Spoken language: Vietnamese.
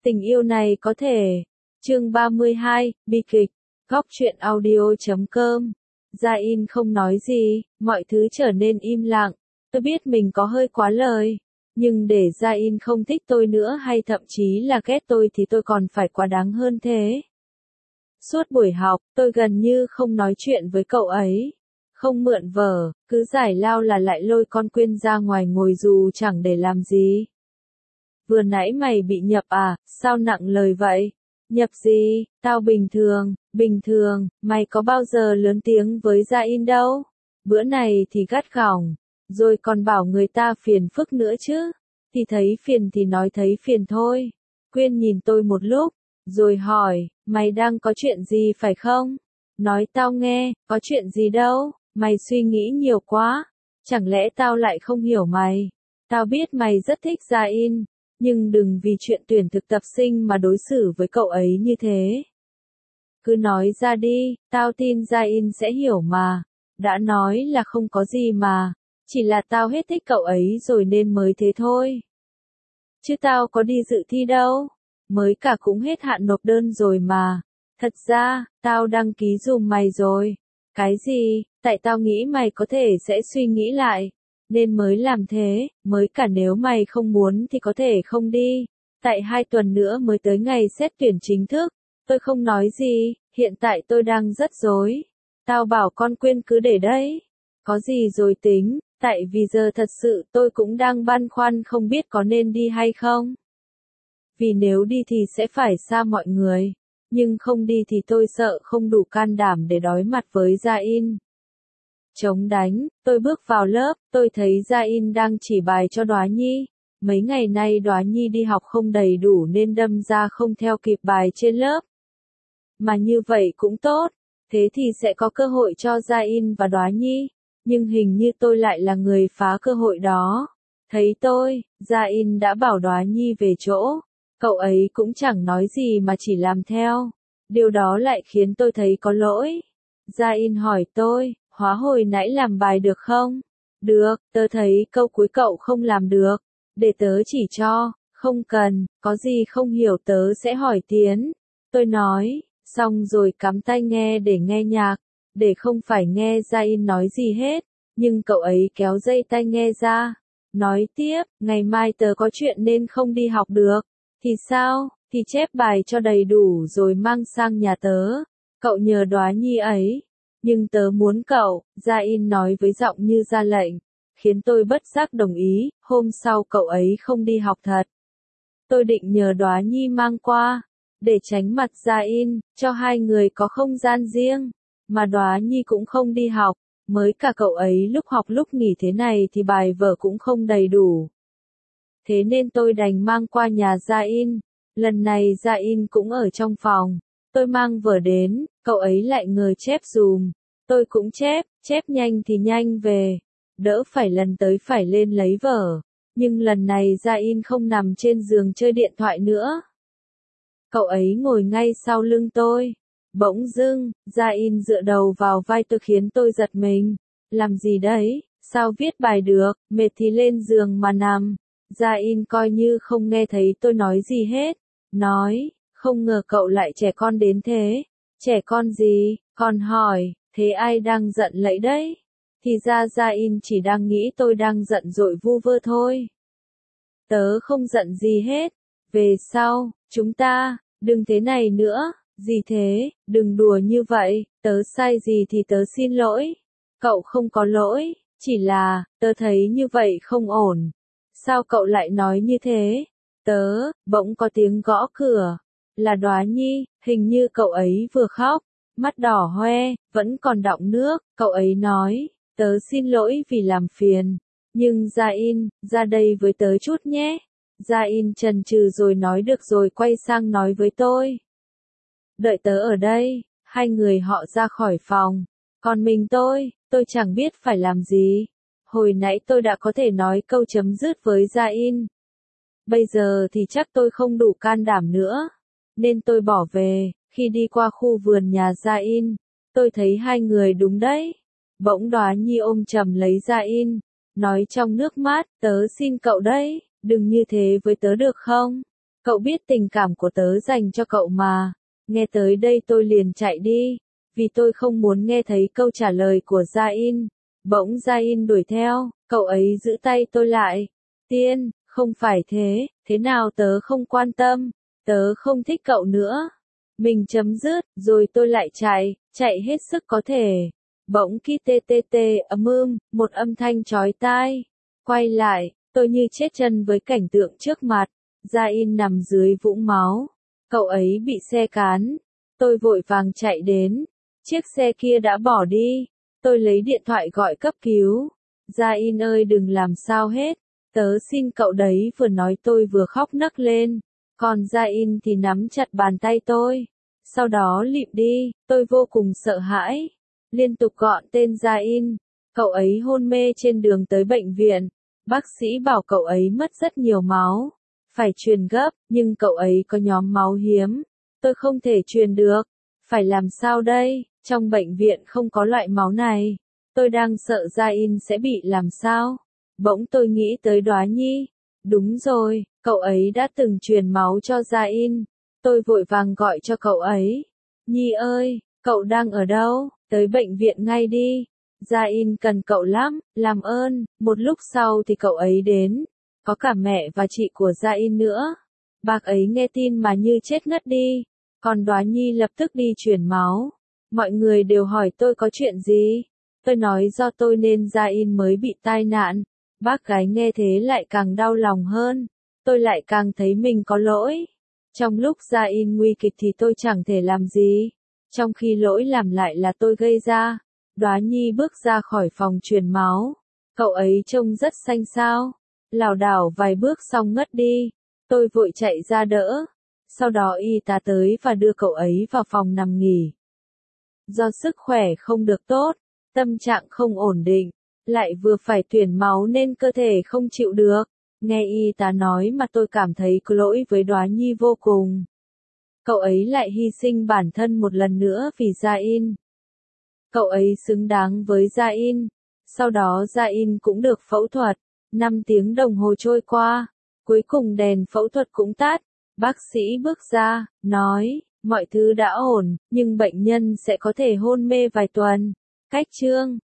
Tình yêu này có thể. Chương 32, bi kịch. Góc truyện audio.com. Gia In không nói gì, mọi thứ trở nên im lặng. Tôi biết mình có hơi quá lời, nhưng để Gia In không thích tôi nữa hay thậm chí là ghét tôi thì tôi còn phải quá đáng hơn thế. Suốt buổi học, tôi gần như không nói chuyện với cậu ấy. Không mượn vở, cứ giải lao là lại lôi con Quyên ra ngoài ngồi dù chẳng để làm gì. Vừa nãy mày bị nhập à, sao nặng lời vậy? Nhập gì, tao bình thường, mày có bao giờ lớn tiếng với Gia In đâu. Bữa này thì gắt gỏng, rồi còn bảo người ta phiền phức nữa chứ. Thì thấy phiền thì nói thấy phiền thôi. Quyên nhìn tôi một lúc, rồi hỏi, mày đang có chuyện gì phải không? Nói tao nghe, có chuyện gì đâu, mày suy nghĩ nhiều quá. Chẳng lẽ tao lại không hiểu mày? Tao biết mày rất thích Gia In, nhưng đừng vì chuyện tuyển thực tập sinh mà đối xử với cậu ấy như thế. Cứ nói ra đi, tao tin Gia In sẽ hiểu mà. Đã nói là không có gì mà, chỉ là tao hết thích cậu ấy rồi nên mới thế thôi. Chứ tao có đi dự thi đâu, mới cả cũng hết hạn nộp đơn rồi mà. Thật ra, tao đăng ký giùm mày rồi. Cái gì, tại tao nghĩ mày có thể sẽ suy nghĩ lại, nên mới làm thế, mới cả nếu mày không muốn thì có thể không đi. Tại 2 tuần nữa mới tới ngày xét tuyển chính thức. Tôi không nói gì, hiện tại tôi đang rất rối. Tao bảo con Quyên cứ để đấy. Có gì rồi tính, tại vì giờ thật sự tôi cũng đang băn khoăn không biết có nên đi hay không. Vì nếu đi thì sẽ phải xa mọi người, nhưng không đi thì tôi sợ không đủ can đảm để đối mặt với Gia In. Chống đánh, tôi bước vào lớp, tôi thấy Gia In đang chỉ bài cho Đóa Nhi. Mấy ngày nay Đóa Nhi đi học không đầy đủ nên đâm ra không theo kịp bài trên lớp. Mà như vậy cũng tốt, thế thì sẽ có cơ hội cho Gia In và Đóa Nhi, nhưng hình như tôi lại là người phá cơ hội đó. Thấy tôi, Gia In đã bảo Đóa Nhi về chỗ, cậu ấy cũng chẳng nói gì mà chỉ làm theo. Điều đó lại khiến tôi thấy có lỗi. Gia In hỏi tôi, Hóa hồi nãy làm bài được không? Được, tớ thấy câu cuối cậu không làm được. Để tớ chỉ cho, không cần, có gì không hiểu tớ sẽ hỏi Tiến. Tôi nói, xong rồi cắm tai nghe để nghe nhạc, để không phải nghe Gia In nói gì hết. Nhưng cậu ấy kéo dây tai nghe ra, nói tiếp, ngày mai tớ có chuyện nên không đi học được. Thì sao, thì chép bài cho đầy đủ rồi mang sang nhà tớ. Cậu nhờ Đóa Nhi ấy. Nhưng tớ muốn cậu, Gia In nói với giọng như ra lệnh, khiến tôi bất giác đồng ý. Hôm sau cậu ấy không đi học thật. Tôi định nhờ Đóa Nhi mang qua, để tránh mặt Gia In, cho hai người có không gian riêng. Mà Đóa Nhi cũng không đi học, mới cả cậu ấy lúc học lúc nghỉ thế này thì bài vở cũng không đầy đủ. Thế nên tôi đành mang qua nhà Gia In. Lần này Gia In cũng ở trong phòng. Tôi mang vở đến, cậu ấy lại ngồi chép dùm. Tôi cũng chép nhanh thì nhanh về. Đỡ phải lần tới phải lên lấy vở. Nhưng lần này Gia In không nằm trên giường chơi điện thoại nữa. Cậu ấy ngồi ngay sau lưng tôi. Bỗng dưng, Gia In dựa đầu vào vai tôi khiến tôi giật mình. Làm gì đấy, sao viết bài được, mệt thì lên giường mà nằm. Gia In coi như không nghe thấy tôi nói gì hết. Nói, không ngờ cậu lại trẻ con đến thế. Trẻ con gì? Con hỏi, thế ai đang giận lẫy đấy? Thì ra Gia In chỉ đang nghĩ tôi đang giận dỗi vu vơ thôi. Tớ không giận gì hết. Về sau, chúng ta, đừng thế này nữa. Gì thế, đừng đùa như vậy, tớ sai gì thì tớ xin lỗi. Cậu không có lỗi, chỉ là, tớ thấy như vậy không ổn. Sao cậu lại nói như thế? Bỗng có tiếng gõ cửa. Là Đóa Nhi, hình như cậu ấy vừa khóc, mắt đỏ hoe, vẫn còn đọng nước. Cậu ấy nói, tớ xin lỗi vì làm phiền. Nhưng Gia In, ra đây với tớ chút nhé. Gia In chần chừ rồi nói được rồi quay sang nói với tôi. Đợi tớ ở đây. Hai người họ ra khỏi phòng. Còn mình tôi chẳng biết phải làm gì. Hồi nãy tôi đã có thể nói câu chấm dứt với Gia In. Bây giờ thì chắc tôi không đủ can đảm nữa. Nên tôi bỏ về. Khi đi qua khu vườn nhà Gia In, tôi thấy hai người đúng đấy. Bỗng Đóa Nhi ôm chầm lấy Gia In, nói trong nước mắt, tớ xin cậu đấy, đừng như thế với tớ được không? Cậu biết tình cảm của tớ dành cho cậu mà. Nghe tới đây tôi liền chạy đi, vì tôi không muốn nghe thấy câu trả lời của Gia-in. Bỗng Gia-in đuổi theo, cậu ấy giữ tay tôi lại. Tiên, không phải thế, thế nào tớ không quan tâm, tớ không thích cậu nữa. Mình chấm dứt, rồi tôi lại chạy hết sức có thể. Bỗng khi tê tê tê một âm thanh chói tai. Quay lại, tôi như chết chân với cảnh tượng trước mặt. Gia-in nằm dưới vũng máu. Cậu ấy bị xe cán. Tôi vội vàng chạy đến. Chiếc xe kia đã bỏ đi. Tôi lấy điện thoại gọi cấp cứu. Gia-in ơi đừng làm sao hết. Tớ xin cậu đấy, vừa nói tôi vừa khóc nấc lên. Còn Gia-in thì nắm chặt bàn tay tôi. Sau đó lịm đi, tôi vô cùng sợ hãi. Liên tục gọi tên Gia-in. Cậu ấy hôn mê trên đường tới bệnh viện. Bác sĩ bảo cậu ấy mất rất nhiều máu. Phải truyền gấp, nhưng cậu ấy có nhóm máu hiếm. Tôi không thể truyền được. Phải làm sao đây? Trong bệnh viện không có loại máu này. Tôi đang sợ Gia-in sẽ bị làm sao? Bỗng tôi nghĩ tới Đóa Nhi. Đúng rồi, cậu ấy đã từng truyền máu cho Gia-in. Tôi vội vàng gọi cho cậu ấy. Nhi ơi, cậu đang ở đâu? Tới bệnh viện ngay đi. Gia-in cần cậu lắm, làm ơn. Một lúc sau thì cậu ấy đến. Có cả mẹ và chị của Gia-in nữa. Bác ấy nghe tin mà như chết ngất đi. Còn Đóa Nhi lập tức đi truyền máu. Mọi người đều hỏi tôi có chuyện gì. Tôi nói do tôi nên Gia-in mới bị tai nạn. Bác gái nghe thế lại càng đau lòng hơn. Tôi lại càng thấy mình có lỗi. Trong lúc Gia-in nguy kịch thì tôi chẳng thể làm gì. Trong khi lỗi làm lại là tôi gây ra. Đóa Nhi bước ra khỏi phòng truyền máu. Cậu ấy trông rất xanh xao. Lảo đảo vài bước xong ngất đi. Tôi vội chạy ra đỡ. Sau đó y tá tới và đưa cậu ấy vào phòng nằm nghỉ. Do sức khỏe không được tốt, tâm trạng không ổn định, lại vừa phải truyền máu nên cơ thể không chịu được. Nghe y tá nói mà tôi cảm thấy có lỗi với Đóa Nhi vô cùng. Cậu ấy lại hy sinh bản thân một lần nữa vì Gia-in. Cậu ấy xứng đáng với Gia-in. Sau đó Gia-in cũng được phẫu thuật. 5 tiếng đồng hồ trôi qua. Cuối cùng đèn phẫu thuật cũng tắt. Bác sĩ bước ra, nói, mọi thứ đã ổn, nhưng bệnh nhân sẽ có thể hôn mê vài tuần. Cách chương